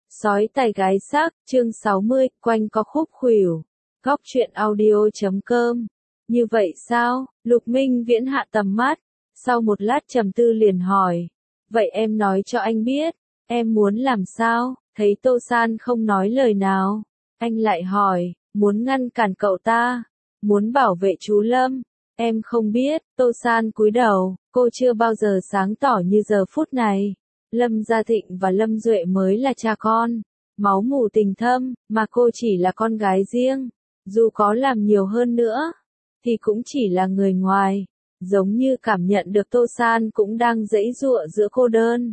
Sói tài gái xác, chương 60, quanh co khúc khuỷu. Góc truyện audio.com. Như vậy sao? Lục Minh Viễn hạ tầm mắt, sau một lát trầm tư liền hỏi. Vậy em nói cho anh biết, em muốn làm sao? Thấy Tô San không nói lời nào, anh lại hỏi, muốn ngăn cản cậu ta, muốn bảo vệ chú Lâm. Em không biết, Tô San cúi đầu, cô chưa bao giờ sáng tỏ như giờ phút này. Lâm Gia Thịnh và Lâm Duệ mới là cha con, máu mủ tình thâm, mà cô chỉ là con gái riêng. Dù có làm nhiều hơn nữa, thì cũng chỉ là người ngoài, giống như cảm nhận được Tô San cũng đang giãy giụa giữa cô đơn.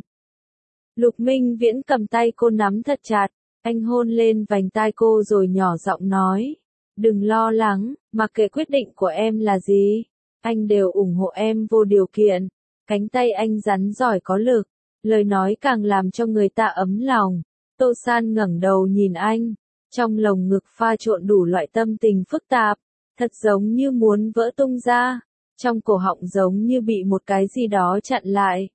Lục Minh Viễn cầm tay cô nắm thật chặt, anh hôn lên vành tai cô rồi nhỏ giọng nói, đừng lo lắng, mặc kệ quyết định của em là gì, anh đều ủng hộ em vô điều kiện. Cánh tay anh rắn giỏi có lực, lời nói càng làm cho người ta ấm lòng. Tô San ngẩng đầu nhìn anh, trong lồng ngực pha trộn đủ loại tâm tình phức tạp, thật giống như muốn vỡ tung ra, trong cổ họng giống như bị một cái gì đó chặn lại.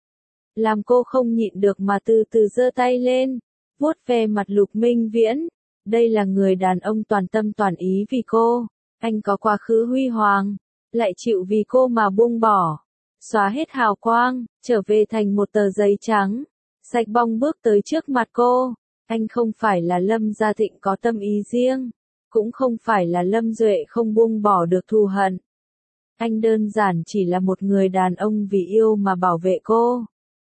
Làm cô không nhịn được mà từ từ giơ tay lên, vuốt ve mặt Lục Minh Viễn. Đây là người đàn ông toàn tâm toàn ý vì cô, anh có quá khứ huy hoàng, lại chịu vì cô mà buông bỏ, xóa hết hào quang, trở về thành một tờ giấy trắng, sạch bong bước tới trước mặt cô. Anh không phải là Lâm Gia Thịnh có tâm ý riêng, cũng không phải là Lâm Duệ không buông bỏ được thù hận. Anh đơn giản chỉ là một người đàn ông vì yêu mà bảo vệ cô.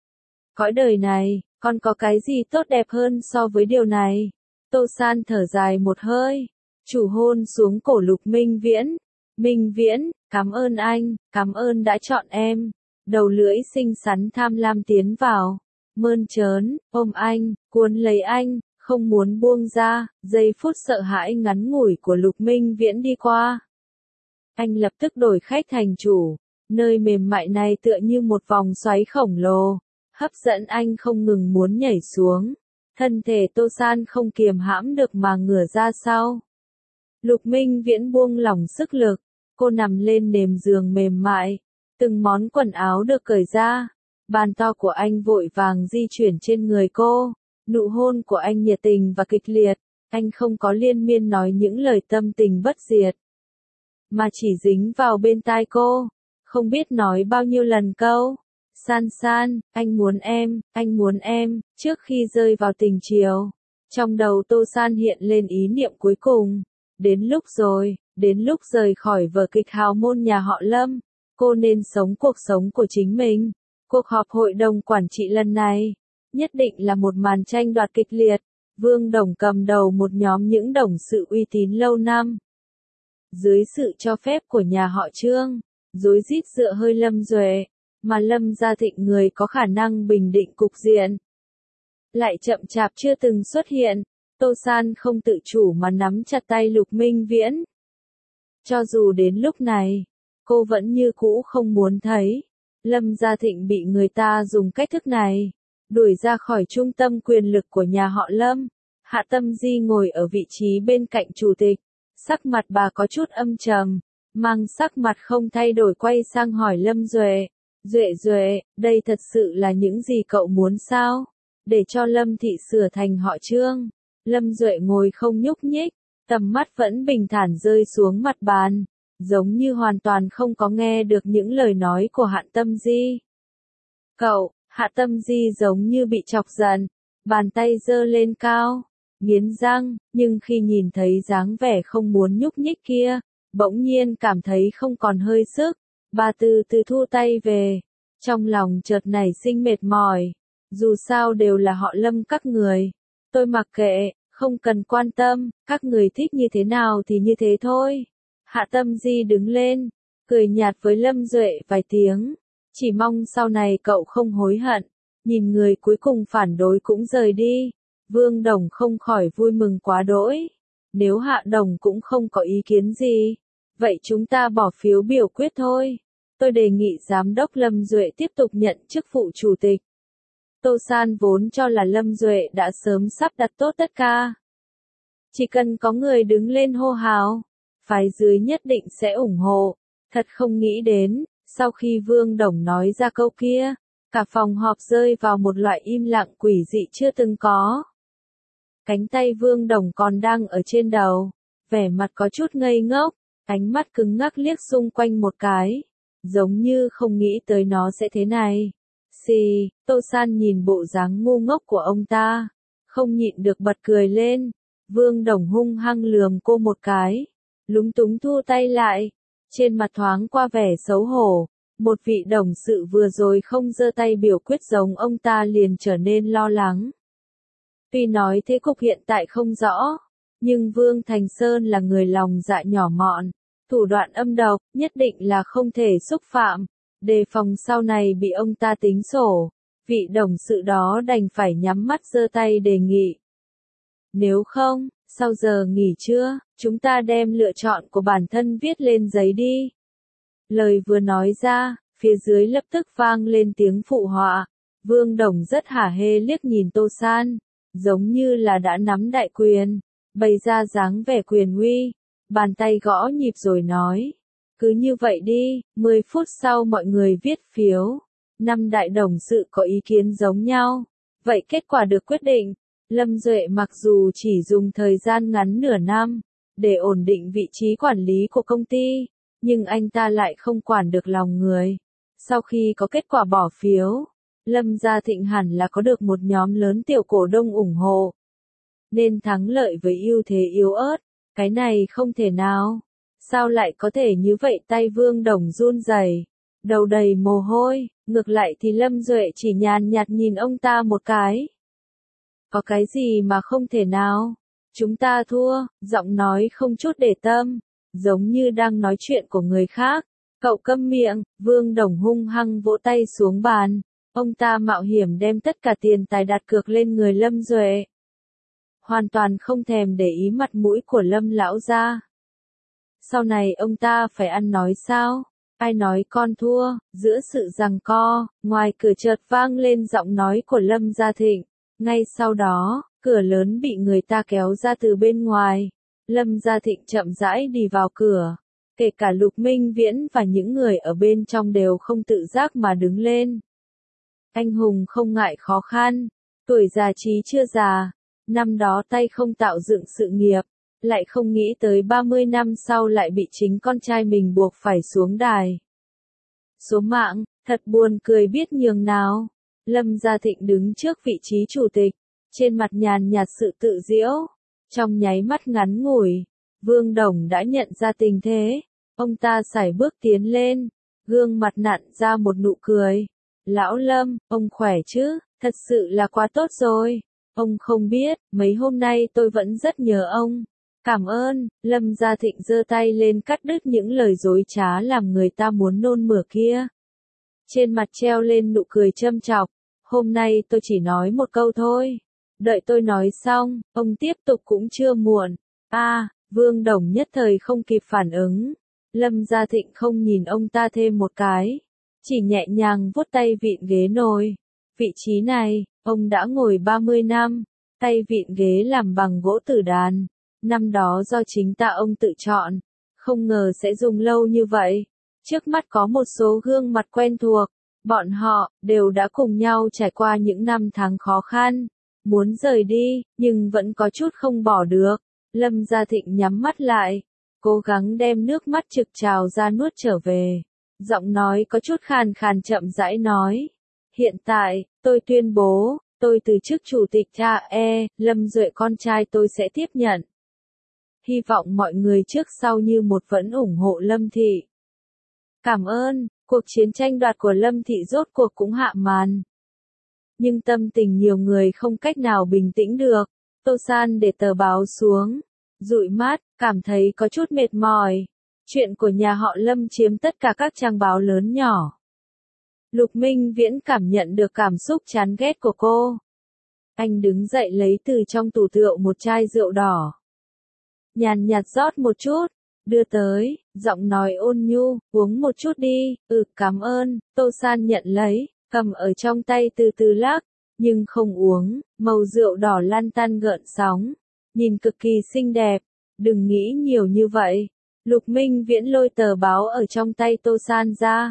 Cõi đời này, còn có cái gì tốt đẹp hơn so với điều này? Tô San thở dài một hơi, chủ hôn xuống cổ Lục Minh Viễn. Minh Viễn, cảm ơn anh, cảm ơn đã chọn em. Đầu lưỡi xinh xắn tham lam tiến vào, mơn trớn, ôm anh, cuốn lấy anh, không muốn buông ra. Giây phút sợ hãi ngắn ngủi của Lục Minh Viễn đi qua. Anh lập tức đổi khách thành chủ, nơi mềm mại này tựa như một vòng xoáy khổng lồ, hấp dẫn anh không ngừng muốn nhảy xuống. Thân thể Tô San không kiềm hãm được mà ngửa ra sau. Lục Minh Viễn buông lỏng sức lực, cô nằm lên nệm giường mềm mại, từng món quần áo được cởi ra, bàn to của anh vội vàng di chuyển trên người cô, nụ hôn của anh nhiệt tình và kịch liệt, anh không có liên miên nói những lời tâm tình bất diệt, mà chỉ dính vào bên tai cô, không biết nói bao nhiêu lần câu. San San, anh muốn em, trước khi rơi vào tình chiều. Trong đầu Tô San hiện lên ý niệm cuối cùng. Đến lúc rồi, đến lúc rời khỏi vở kịch hào môn nhà họ Lâm, cô nên sống cuộc sống của chính mình. Cuộc họp hội đồng quản trị lần này, nhất định là một màn tranh đoạt kịch liệt. Vương Đồng cầm đầu một nhóm những đồng sự uy tín lâu năm. Dưới sự cho phép của nhà họ Trương, rối rít dựa hơi Lâm Duệ, mà Lâm Gia Thịnh người có khả năng bình định cục diện, lại chậm chạp chưa từng xuất hiện. Tô San không tự chủ mà nắm chặt tay Lục Minh Viễn. Cho dù đến lúc này, cô vẫn như cũ không muốn thấy Lâm Gia Thịnh bị người ta dùng cách thức này đuổi ra khỏi trung tâm quyền lực của nhà họ Lâm. Hạ Tâm Di ngồi ở vị trí bên cạnh chủ tịch, sắc mặt bà có chút âm trầm, mang sắc mặt không thay đổi quay sang hỏi Lâm Duệ. Duệ, đây thật sự là những gì cậu muốn sao? Để cho Lâm thị sửa thành họ Trương. Lâm Duệ ngồi không nhúc nhích, tầm mắt vẫn bình thản rơi xuống mặt bàn, giống như hoàn toàn không có nghe được những lời nói của Hạ Tâm Di. Cậu, Hạ Tâm Di giống như bị chọc giận, bàn tay giơ lên cao, nghiến răng, nhưng khi nhìn thấy dáng vẻ không muốn nhúc nhích kia, bỗng nhiên cảm thấy không còn hơi sức, bà từ từ thu tay về, trong lòng chợt nảy sinh mệt mỏi, dù sao đều là họ Lâm các người, tôi mặc kệ, không cần quan tâm, các người thích như thế nào thì như thế thôi. Hạ Tâm Di đứng lên, cười nhạt với Lâm Duệ vài tiếng, chỉ mong sau này cậu không hối hận. Nhìn người cuối cùng phản đối cũng rời đi, Vương Đồng không khỏi vui mừng quá đỗi. Nếu Hạ Đồng cũng không có ý kiến gì, vậy chúng ta bỏ phiếu biểu quyết thôi. Tôi đề nghị Giám đốc Lâm Duệ tiếp tục nhận chức vụ chủ tịch. Tô San vốn cho là Lâm Duệ đã sớm sắp đặt tốt tất cả. Chỉ cần có người đứng lên hô hào, phái dưới nhất định sẽ ủng hộ. Thật không nghĩ đến, sau khi Vương Đồng nói ra câu kia, cả phòng họp rơi vào một loại im lặng quỷ dị chưa từng có. Cánh tay Vương Đồng còn đang ở trên đầu, vẻ mặt có chút ngây ngốc, ánh mắt cứng ngắc liếc xung quanh một cái, giống như không nghĩ tới nó sẽ thế này. Xì, Tô San nhìn bộ dáng ngu ngốc của ông ta, không nhịn được bật cười lên. Vương Đồng hung hăng lườm cô một cái, lúng túng thu tay lại, trên mặt thoáng qua vẻ xấu hổ. Một vị đồng sự vừa rồi không giơ tay biểu quyết giống ông ta liền trở nên lo lắng. Tuy nói thế cục hiện tại không rõ, nhưng Vương Thành Sơn là người lòng dạ nhỏ mọn, thủ đoạn âm độc, nhất định là không thể xúc phạm, đề phòng sau này bị ông ta tính sổ. Vị đồng sự đó đành phải nhắm mắt giơ tay đề nghị. Nếu không, sau giờ nghỉ trưa, chúng ta đem lựa chọn của bản thân viết lên giấy đi. Lời vừa nói ra, phía dưới lập tức vang lên tiếng phụ họa. Vương Đồng rất hả hê liếc nhìn Tô San, giống như là đã nắm đại quyền, bày ra dáng vẻ quyền uy, bàn tay gõ nhịp rồi nói. Cứ như vậy đi, 10 phút sau mọi người viết phiếu. 5 đại đồng sự có ý kiến giống nhau. Vậy kết quả được quyết định. Lâm Duệ mặc dù chỉ dùng thời gian ngắn nửa năm, để ổn định vị trí quản lý của công ty, nhưng anh ta lại không quản được lòng người. Sau khi có kết quả bỏ phiếu, Lâm Gia Thịnh hẳn là có được một nhóm lớn tiểu cổ đông ủng hộ. Nên thắng lợi với ưu thế yếu ớt, cái này không thể nào. Sao lại có thể như vậy? Tay Vương Đồng run rẩy, đầu đầy mồ hôi, ngược lại thì Lâm Duệ chỉ nhàn nhạt nhìn ông ta một cái. Có cái gì mà không thể nào? Chúng ta thua, giọng nói không chút để tâm, giống như đang nói chuyện của người khác. Cậu câm miệng, Vương Đồng hung hăng vỗ tay xuống bàn. Ông ta mạo hiểm đem tất cả tiền tài đặt cược lên người Lâm Duệ. Hoàn toàn không thèm để ý mặt mũi của Lâm lão gia. Sau này ông ta phải ăn nói sao? Ai nói con thua? Giữa sự giằng co, ngoài cửa chợt vang lên giọng nói của Lâm Gia Thịnh. Ngay sau đó, cửa lớn bị người ta kéo ra từ bên ngoài. Lâm Gia Thịnh chậm rãi đi vào cửa. Kể cả Lục Minh Viễn và những người ở bên trong đều không tự giác mà đứng lên. Anh hùng không ngại khó khăn, tuổi già trí chưa già. Năm đó tay không tạo dựng sự nghiệp, lại không nghĩ tới 30 năm sau lại bị chính con trai mình buộc phải xuống đài. Số mạng, thật buồn cười biết nhường nào. Lâm Gia Thịnh đứng trước vị trí chủ tịch, trên mặt nhàn nhạt sự tự giễu. Trong nháy mắt ngắn ngủi, Vương Đồng đã nhận ra tình thế. Ông ta sải bước tiến lên, gương mặt nặn ra một nụ cười. Lão Lâm, ông khỏe chứ? Thật sự là quá tốt rồi. Ông không biết, mấy hôm nay tôi vẫn rất nhớ ông. Cảm ơn. Lâm Gia Thịnh giơ tay lên cắt đứt những lời dối trá làm người ta muốn nôn mửa kia. Trên mặt treo lên nụ cười châm chọc. Hôm nay tôi chỉ nói một câu thôi. Đợi tôi nói xong, ông tiếp tục cũng chưa muộn. Vương Đồng nhất thời không kịp phản ứng. Lâm Gia Thịnh không nhìn ông ta thêm một cái, chỉ nhẹ nhàng vuốt tay vịn ghế ngồi. Vị trí này, ông đã ngồi 30 năm, tay vịn ghế làm bằng gỗ tử đàn. Năm đó do chính ông tự chọn, không ngờ sẽ dùng lâu như vậy. Trước mắt có một số gương mặt quen thuộc, bọn họ đều đã cùng nhau trải qua những năm tháng khó khăn, muốn rời đi, nhưng vẫn có chút không bỏ được. Lâm Gia Thịnh nhắm mắt lại, cố gắng đem nước mắt trực trào ra nuốt trở về. Giọng nói có chút khàn khàn chậm rãi nói. Hiện tại, tôi tuyên bố, tôi từ chức chủ tịch Lâm Duệ con trai tôi sẽ tiếp nhận. Hy vọng mọi người trước sau như một vẫn ủng hộ Lâm Thị. Cảm ơn, cuộc chiến tranh đoạt của Lâm Thị rốt cuộc cũng hạ màn. Nhưng tâm tình nhiều người không cách nào bình tĩnh được. Tô San để tờ báo xuống, dụi mắt, cảm thấy có chút mệt mỏi. Chuyện của nhà họ Lâm chiếm tất cả các trang báo lớn nhỏ. Lục Minh Viễn cảm nhận được cảm xúc chán ghét của cô. Anh đứng dậy lấy từ trong tủ rượu một chai rượu đỏ. Nhàn nhạt rót một chút, đưa tới, giọng nói ôn nhu, uống một chút đi. Cảm ơn. Tô San nhận lấy, cầm ở trong tay từ từ lắc, nhưng không uống. Màu rượu đỏ lăn tăn gợn sóng, nhìn cực kỳ xinh đẹp. Đừng nghĩ nhiều như vậy. Lục Minh Viễn lôi tờ báo ở trong tay Tô San ra,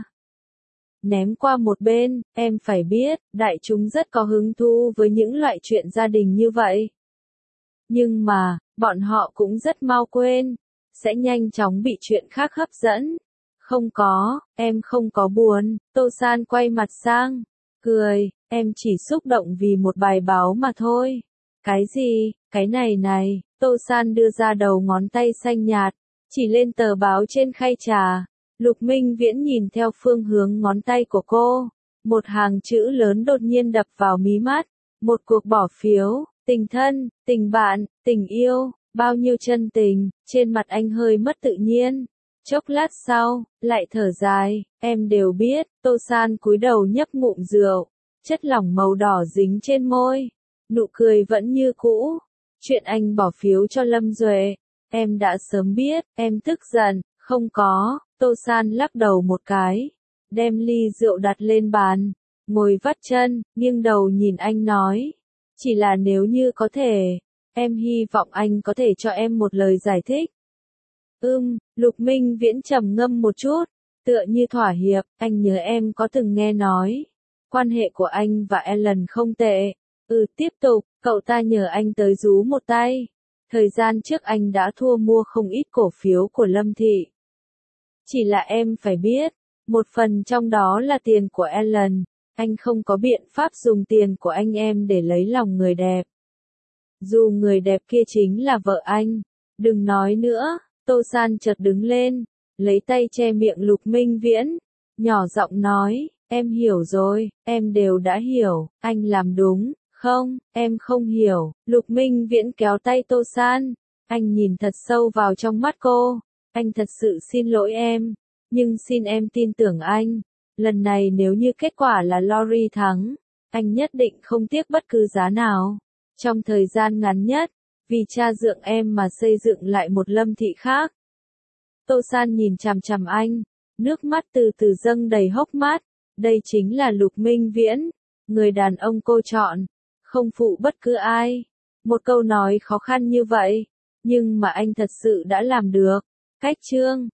ném qua một bên. Em phải biết, đại chúng rất có hứng thú với những loại chuyện gia đình như vậy. Nhưng mà, bọn họ cũng rất mau quên, sẽ nhanh chóng bị chuyện khác hấp dẫn. Không có, em không có buồn, Tô San quay mặt sang, cười, em chỉ xúc động vì một bài báo mà thôi. Cái gì, cái này, Tô San đưa ra đầu ngón tay xanh nhạt, chỉ lên tờ báo trên khay trà. Lục Minh Viễn nhìn theo phương hướng ngón tay của cô, một hàng chữ lớn đột nhiên đập vào mí mắt, một cuộc bỏ phiếu, tình thân, tình bạn, tình yêu, bao nhiêu chân tình, trên mặt anh hơi mất tự nhiên. Chốc lát sau, lại thở dài, em đều biết, Tô San cúi đầu nhấp ngụm rượu, chất lỏng màu đỏ dính trên môi, nụ cười vẫn như cũ. Chuyện anh bỏ phiếu cho Lâm Duệ, em đã sớm biết, em tức giận, không có, Tô San lắc đầu một cái, đem ly rượu đặt lên bàn, ngồi vắt chân, nghiêng đầu nhìn anh nói, chỉ là nếu như có thể, em hy vọng anh có thể cho em một lời giải thích. Lục Minh Viễn trầm ngâm một chút, tựa như thỏa hiệp, anh nhớ em có từng nghe nói, quan hệ của anh và Ellen không tệ. Tiếp tục, cậu ta nhờ anh tới rú một tay. Thời gian trước anh đã thua mua không ít cổ phiếu của Lâm Thị. Chỉ là em phải biết, một phần trong đó là tiền của Ellen, anh không có biện pháp dùng tiền của anh em để lấy lòng người đẹp. Dù người đẹp kia chính là vợ anh, đừng nói nữa. Tô San chợt đứng lên, lấy tay che miệng Lục Minh Viễn, nhỏ giọng nói, em hiểu rồi, em đều đã hiểu, anh làm đúng, không, em không hiểu. Lục Minh Viễn kéo tay Tô San, anh nhìn thật sâu vào trong mắt cô, anh thật sự xin lỗi em, nhưng xin em tin tưởng anh, lần này nếu như kết quả là Lori thắng, anh nhất định không tiếc bất cứ giá nào, trong thời gian ngắn nhất. Vì cha dượng em mà xây dựng lại một Lâm Thị khác. Tô San nhìn chằm chằm anh, nước mắt từ từ dâng đầy hốc mắt, đây chính là Lục Minh Viễn, người đàn ông cô chọn, không phụ bất cứ ai. Một câu nói khó khăn như vậy, nhưng mà anh thật sự đã làm được. Cách chương